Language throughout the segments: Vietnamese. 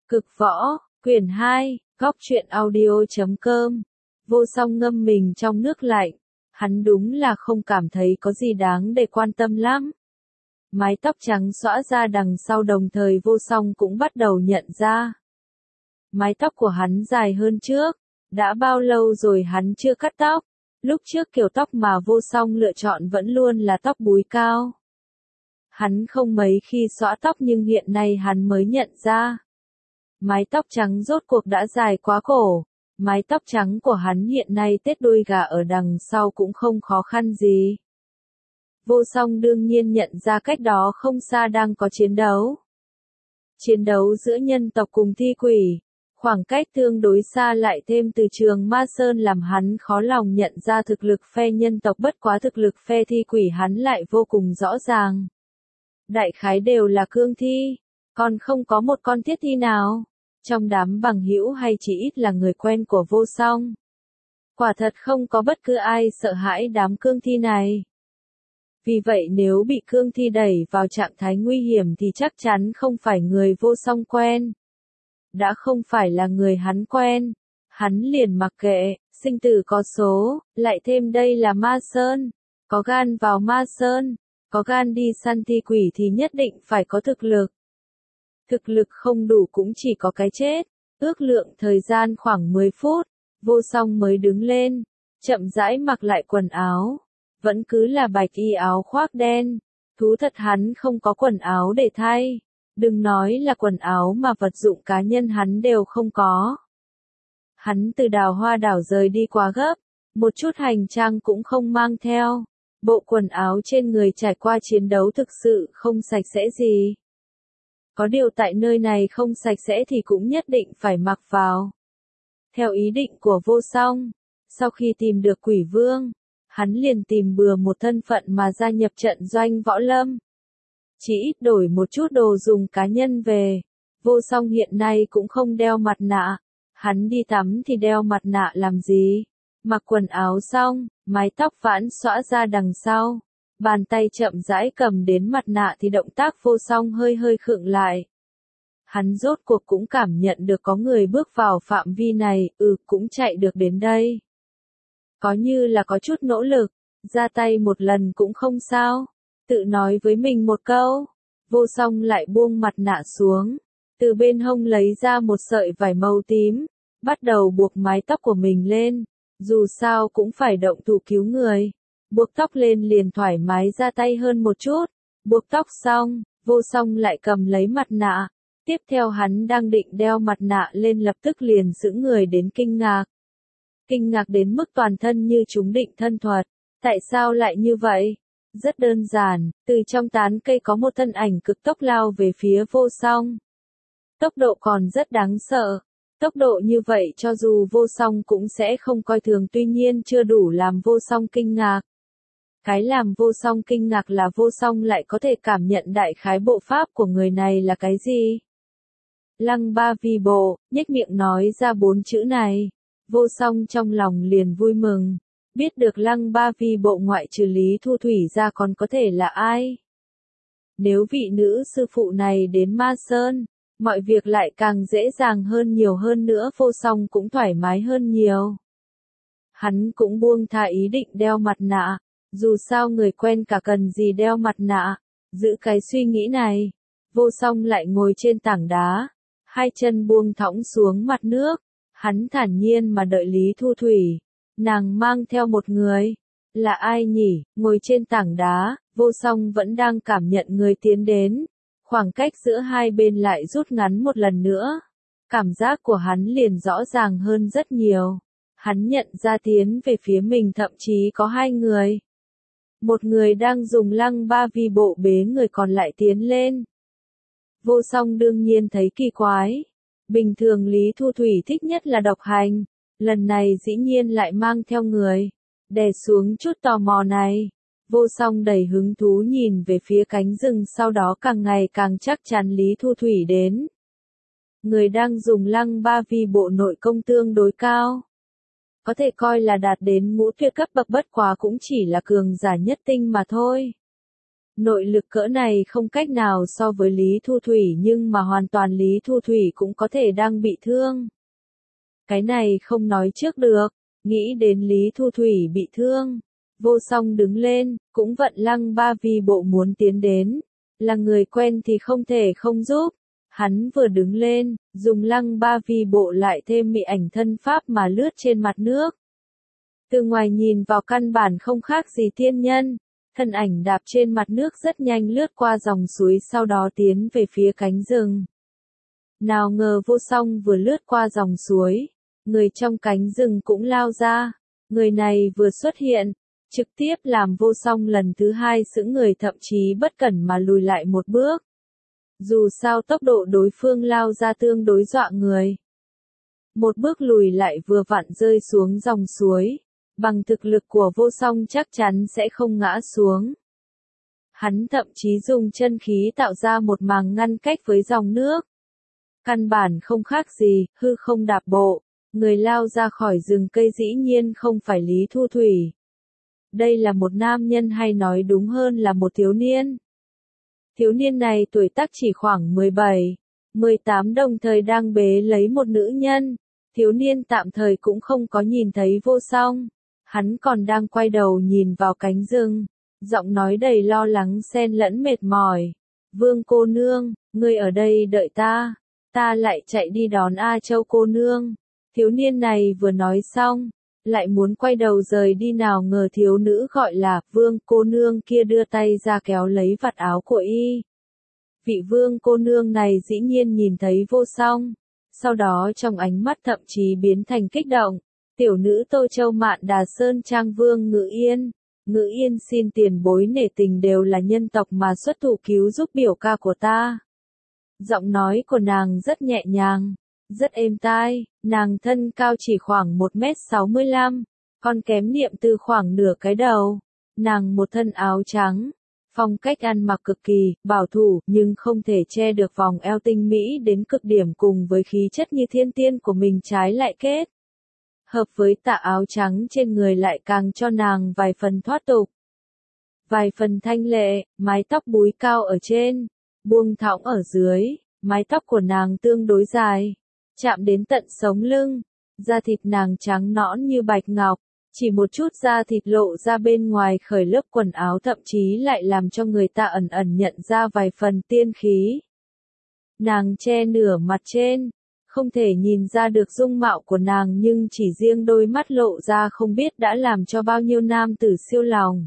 Cực võ, quyển 2, góc truyện audio.com. Vô Song ngâm mình trong nước lạnh. Hắn đúng là không cảm thấy có gì đáng để quan tâm lắm. Mái tóc trắng xõa ra đằng sau, đồng thời Vô Song cũng bắt đầu nhận ra. Mái tóc của hắn dài hơn trước. Đã bao lâu rồi hắn chưa cắt tóc? Lúc trước kiểu tóc mà Vô Song lựa chọn vẫn luôn là tóc búi cao. Hắn không mấy khi xõa tóc, nhưng hiện nay hắn mới nhận ra. Mái tóc trắng rốt cuộc đã dài quá cổ. Mái tóc trắng của hắn hiện nay tết đuôi gà ở đằng sau cũng không khó khăn gì. Vô Song đương nhiên nhận ra cách đó không xa đang có chiến đấu. Chiến đấu giữa nhân tộc cùng thi quỷ. Khoảng cách tương đối xa lại thêm từ trường Ma Sơn làm hắn khó lòng nhận ra thực lực phe nhân tộc, bất quá thực lực phe thi quỷ hắn lại vô cùng rõ ràng. Đại khái đều là cương thi, còn không có một con thiết thi nào. Trong đám bằng hữu hay chỉ ít là người quen của Vô Song. Quả thật không có bất cứ ai sợ hãi đám cương thi này. Vì vậy nếu bị cương thi đẩy vào trạng thái nguy hiểm thì chắc chắn không phải người Vô Song quen. Đã không phải là người hắn quen, hắn liền mặc kệ, sinh tử có số, lại thêm đây là Ma Sơn. Có gan vào Ma Sơn, có gan đi săn thi quỷ thì nhất định phải có thực lực. Thực lực không đủ cũng chỉ có cái chết. Ước lượng thời gian khoảng 10 phút, Vô Song mới đứng lên, chậm rãi mặc lại quần áo. Vẫn cứ là bạch y áo khoác đen. Thú thật hắn không có quần áo để thay. Đừng nói là quần áo mà vật dụng cá nhân hắn đều không có. Hắn từ Đào Hoa đảo rời đi quá gấp, một chút hành trang cũng không mang theo. Bộ quần áo trên người trải qua chiến đấu thực sự không sạch sẽ gì. Có điều tại nơi này không sạch sẽ thì cũng nhất định phải mặc vào. Theo ý định của Vô Song, sau khi tìm được Quỷ Vương, hắn liền tìm bừa một thân phận mà gia nhập trận doanh võ lâm. Chỉ ít đổi một chút đồ dùng cá nhân về. Vô Song hiện nay cũng không đeo mặt nạ. Hắn đi tắm thì đeo mặt nạ làm gì? Mặc quần áo xong, mái tóc vãn xõa ra đằng sau. Bàn tay chậm rãi cầm đến mặt nạ thì động tác Vô Song hơi hơi khựng lại. Hắn rốt cuộc cũng cảm nhận được có người bước vào phạm vi này, cũng chạy được đến đây. Có như là có chút nỗ lực, ra tay một lần cũng không sao. Tự nói với mình một câu, Vô Song lại buông mặt nạ xuống. Từ bên hông lấy ra một sợi vải màu tím, bắt đầu buộc mái tóc của mình lên. Dù sao cũng phải động thủ cứu người. Buộc tóc lên liền thoải mái ra tay hơn một chút. Buộc tóc xong, Vô Song lại cầm lấy mặt nạ. Tiếp theo hắn đang định đeo mặt nạ lên, lập tức liền sững người đến kinh ngạc. Kinh ngạc đến mức toàn thân như trúng định thân thuật. Tại sao lại như vậy? Rất đơn giản, từ trong tán cây có một thân ảnh cực tốc lao về phía Vô Song. Tốc độ còn rất đáng sợ. Tốc độ như vậy cho dù Vô Song cũng sẽ không coi thường, tuy nhiên chưa đủ làm Vô Song kinh ngạc. Cái làm Vô Song kinh ngạc là Vô Song lại có thể cảm nhận đại khái bộ pháp của người này là cái gì. Lăng Ba Vi Bộ, nhếch miệng nói ra 4 chữ này. Vô Song trong lòng liền vui mừng. Biết được Lăng Ba Vi Bộ ngoại trừ Lý Thu Thủy ra còn có thể là ai? Nếu vị nữ sư phụ này đến Ma Sơn, mọi việc lại càng dễ dàng hơn, nhiều hơn nữa Vô Song cũng thoải mái hơn nhiều. Hắn cũng buông tha ý định đeo mặt nạ, dù sao người quen cả cần gì đeo mặt nạ. Giữ cái suy nghĩ này, Vô Song lại ngồi trên tảng đá, hai chân buông thõng xuống mặt nước. Hắn thản nhiên mà đợi Lý Thu Thủy. Nàng mang theo một người. Là ai nhỉ? Ngồi trên tảng đá, Vô Song vẫn đang cảm nhận người tiến đến. Khoảng cách giữa hai bên lại rút ngắn một lần nữa. Cảm giác của hắn liền rõ ràng hơn rất nhiều. Hắn nhận ra tiến về phía mình thậm chí có 2 người. Một người đang dùng Lăng Ba Vi Bộ bế người còn lại tiến lên. Vô Song đương nhiên thấy kỳ quái. Bình thường Lý Thu Thủy thích nhất là độc hành. Lần này dĩ nhiên lại mang theo người. Đè xuống chút tò mò này. Vô Song đầy hứng thú nhìn về phía cánh rừng, sau đó càng ngày càng chắc chắn Lý Thu Thủy đến. Người đang dùng Lăng Ba Vi Bộ nội công tương đối cao. Có thể coi là đạt đến ngũ tuyệt cấp bậc, bất quá cũng chỉ là cường giả nhất tinh mà thôi. Nội lực cỡ này không cách nào so với Lý Thu Thủy nhưng mà hoàn toàn Lý Thu Thủy cũng có thể đang bị thương. Cái này không nói trước được, nghĩ đến Lý Thu Thủy bị thương. Vô Song đứng lên, cũng vận Lăng Ba Vi bộ muốn tiến đến. Là người quen thì không thể không giúp. Hắn vừa đứng lên, dùng Lăng Ba Vi bộ lại thêm mị ảnh thân pháp mà lướt trên mặt nước. Từ ngoài nhìn vào căn bản không khác gì thiên nhân. Thân ảnh đạp trên mặt nước rất nhanh lướt qua dòng suối sau đó tiến về phía cánh rừng. Nào ngờ Vô Song vừa lướt qua dòng suối, người trong cánh rừng cũng lao ra. Người này vừa xuất hiện, trực tiếp làm Vô Song lần thứ hai sững người, thậm chí bất cẩn mà lùi lại một bước. Dù sao tốc độ đối phương lao ra tương đối dọa người. Một bước lùi lại vừa vặn rơi xuống dòng suối. Bằng thực lực của Vô Song chắc chắn sẽ không ngã xuống. Hắn thậm chí dùng chân khí tạo ra một màng ngăn cách với dòng nước. Căn bản không khác gì, hư không đạp bộ. Người lao ra khỏi rừng cây dĩ nhiên không phải Lý Thu Thủy. Đây là một nam nhân, hay nói đúng hơn là một thiếu niên. Thiếu niên này tuổi tác chỉ khoảng 17, 18, đồng thời đang bế lấy một nữ nhân. Thiếu niên tạm thời cũng không có nhìn thấy Vô Song. Hắn còn đang quay đầu nhìn vào cánh rừng. Giọng nói đầy lo lắng xen lẫn mệt mỏi. Vương cô nương, ngươi ở đây đợi ta. Ta lại chạy đi đón A Châu cô nương. Thiếu niên này vừa nói xong, lại muốn quay đầu rời đi, nào ngờ thiếu nữ gọi là Vương cô nương kia đưa tay ra kéo lấy vạt áo của y. Vị Vương cô nương này dĩ nhiên nhìn thấy Vô Song, sau đó trong ánh mắt thậm chí biến thành kích động. Tiểu nữ Tô Châu Mạn Đà Sơn Trang Vương Ngự Yên. Ngự Yên xin tiền bối nể tình đều là nhân tộc mà xuất thủ cứu giúp biểu ca của ta. Giọng nói của nàng rất nhẹ nhàng, rất êm tai, nàng thân cao chỉ khoảng 1m65, còn kém Niệm Từ khoảng nửa cái đầu. Nàng một thân áo trắng, phong cách ăn mặc cực kỳ bảo thủ nhưng không thể che được vòng eo tinh mỹ đến cực điểm cùng với khí chất như thiên tiên của mình trái lại kết. Hợp với tà áo trắng trên người lại càng cho nàng vài phần thoát tục. Vài phần thanh lệ, mái tóc búi cao ở trên, buông thõng ở dưới, mái tóc của nàng tương đối dài, chạm đến tận sống lưng, da thịt nàng trắng nõn như bạch ngọc, chỉ một chút da thịt lộ ra bên ngoài khởi lớp quần áo thậm chí lại làm cho người ta ẩn ẩn nhận ra vài phần tiên khí. Nàng che nửa mặt trên, không thể nhìn ra được dung mạo của nàng nhưng chỉ riêng đôi mắt lộ ra không biết đã làm cho bao nhiêu nam tử siêu lòng.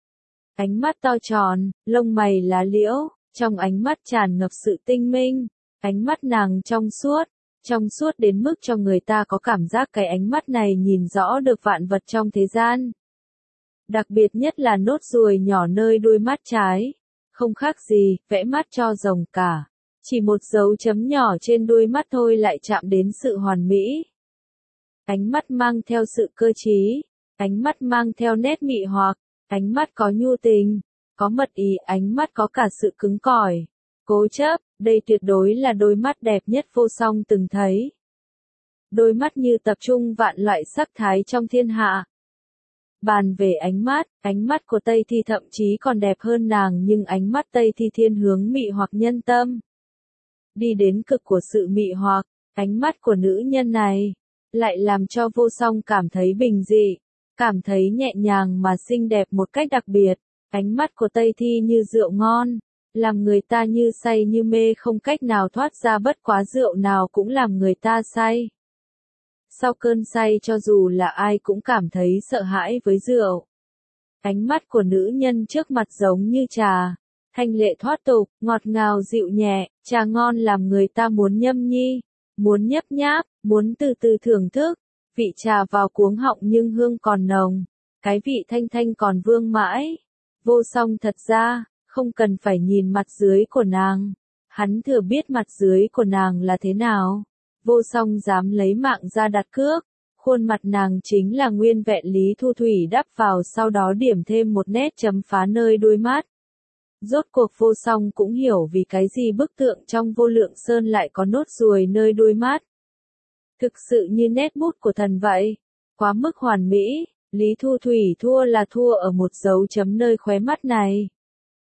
Ánh mắt to tròn, lông mày lá liễu, trong ánh mắt tràn ngập sự tinh minh, ánh mắt nàng trong suốt đến mức cho người ta có cảm giác cái ánh mắt này nhìn rõ được vạn vật trong thế gian. Đặc biệt nhất là nốt ruồi nhỏ nơi đuôi mắt trái, không khác gì, vẽ mắt cho rồng cả. Chỉ một dấu chấm nhỏ trên đuôi mắt thôi lại chạm đến sự hoàn mỹ. Ánh mắt mang theo sự cơ trí, ánh mắt mang theo nét mị hoặc, ánh mắt có nhu tình, có mật ý, ánh mắt có cả sự cứng cỏi, cố chấp, đây tuyệt đối là đôi mắt đẹp nhất Vô Song từng thấy. Đôi mắt như tập trung vạn loại sắc thái trong thiên hạ. Bàn về ánh mắt của Tây Thi thậm chí còn đẹp hơn nàng, nhưng ánh mắt Tây Thi thiên hướng mị hoặc nhân tâm. Đi đến cực của sự mị hoặc, ánh mắt của nữ nhân này lại làm cho Vô Song cảm thấy bình dị, cảm thấy nhẹ nhàng mà xinh đẹp một cách đặc biệt. Ánh mắt của Tây Thi như rượu ngon, làm người ta như say như mê không cách nào thoát ra, bất quá rượu nào cũng làm người ta say. Sau cơn say cho dù là ai cũng cảm thấy sợ hãi với rượu. Ánh mắt của nữ nhân trước mặt giống như trà, thanh lệ thoát tục, ngọt ngào dịu nhẹ, trà ngon làm người ta muốn nhâm nhi, muốn nhấp nháp, muốn từ từ thưởng thức. Vị trà vào cuống họng nhưng hương còn nồng, cái vị thanh thanh còn vương mãi. Vô Song thật ra không cần phải nhìn mặt dưới của nàng, hắn thừa biết mặt dưới của nàng là thế nào. Vô Song dám lấy mạng ra đặt cước, khuôn mặt nàng chính là nguyên vẹn Lý Thu Thủy đắp vào, sau đó điểm thêm một nét chấm phá nơi đuôi mắt. Rốt cuộc Vô Song cũng hiểu vì cái gì bức tượng trong Vô Lượng Sơn lại có nốt ruồi nơi đuôi mắt. Thực sự như nét bút của thần vậy, quá mức hoàn mỹ. Lý Thu Thủy thua là thua ở một dấu chấm nơi khóe mắt này.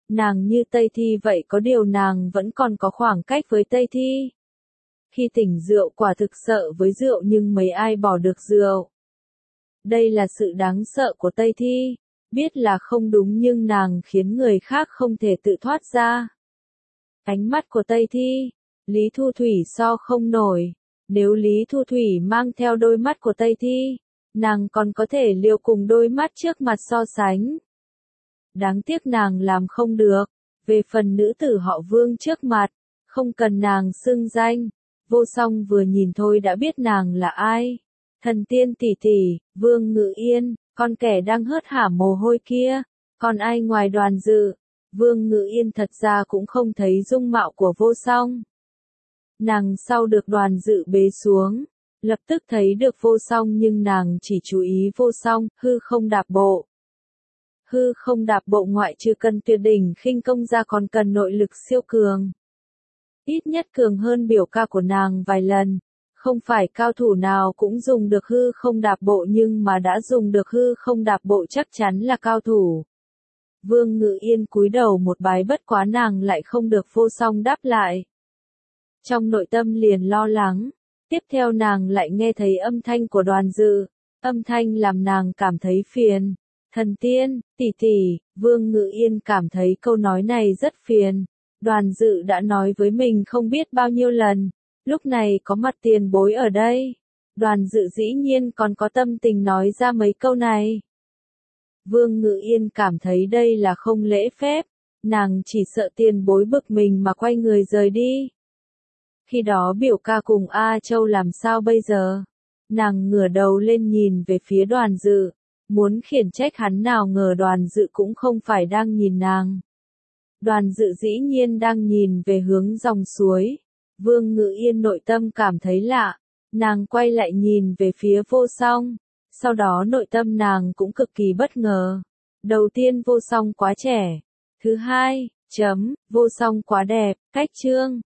Nàng như Tây Thi vậy, có điều nàng vẫn còn có khoảng cách với Tây Thi. Khi tỉnh rượu quả thực sợ với rượu, nhưng mấy ai bỏ được rượu. Đây là sự đáng sợ của Tây Thi, biết là không đúng nhưng nàng khiến người khác không thể tự thoát ra. Ánh mắt của Tây Thi, Lý Thu Thủy so không nổi, nếu Lý Thu Thủy mang theo đôi mắt của Tây Thi, nàng còn có thể liều cùng đôi mắt trước mặt so sánh. Đáng tiếc nàng làm không được, về phần nữ tử họ Vương trước mặt, không cần nàng xưng danh, Vô Song vừa nhìn thôi đã biết nàng là ai. Thần tiên tỷ tỷ, Vương Ngự Yên, con kẻ đang hớt hả mồ hôi kia, còn ai ngoài Đoàn Dự? Vương Ngự Yên thật ra cũng không thấy dung mạo của Vô Song. Nàng sau được Đoàn Dự bế xuống, lập tức thấy được Vô Song nhưng nàng chỉ chú ý Vô Song, hư không đạp bộ. Hư không đạp bộ ngoại trừ cần tuyệt đỉnh khinh công ra còn cần nội lực siêu cường. Ít nhất cường hơn biểu ca của nàng vài lần. Không phải cao thủ nào cũng dùng được hư không đạp bộ, nhưng mà đã dùng được hư không đạp bộ chắc chắn là cao thủ. Vương Ngự Yên cúi đầu một bái, bất quá nàng lại không được Vô Song đáp lại. Trong nội tâm liền lo lắng, tiếp theo nàng lại nghe thấy âm thanh của Đoàn Dự, âm thanh làm nàng cảm thấy phiền. Thần tiên, tỷ tỷ, Vương Ngự Yên cảm thấy câu nói này rất phiền. Đoàn Dự đã nói với mình không biết bao nhiêu lần, lúc này có mặt tiền bối ở đây. Đoàn Dự dĩ nhiên còn có tâm tình nói ra mấy câu này. Vương Ngự Yên cảm thấy đây là không lễ phép, nàng chỉ sợ tiền bối bực mình mà quay người rời đi. Khi đó biểu ca cùng A Châu làm sao bây giờ? Nàng ngửa đầu lên nhìn về phía Đoàn Dự, muốn khiển trách hắn, nào ngờ Đoàn Dự cũng không phải đang nhìn nàng. Đoàn Dự dĩ nhiên đang nhìn về hướng dòng suối. Vương Ngự Yên nội tâm cảm thấy lạ, nàng quay lại nhìn về phía Vô Song, sau đó nội tâm nàng cũng cực kỳ bất ngờ. Đầu tiên Vô Song quá trẻ, thứ hai, Vô Song quá đẹp, cách chương.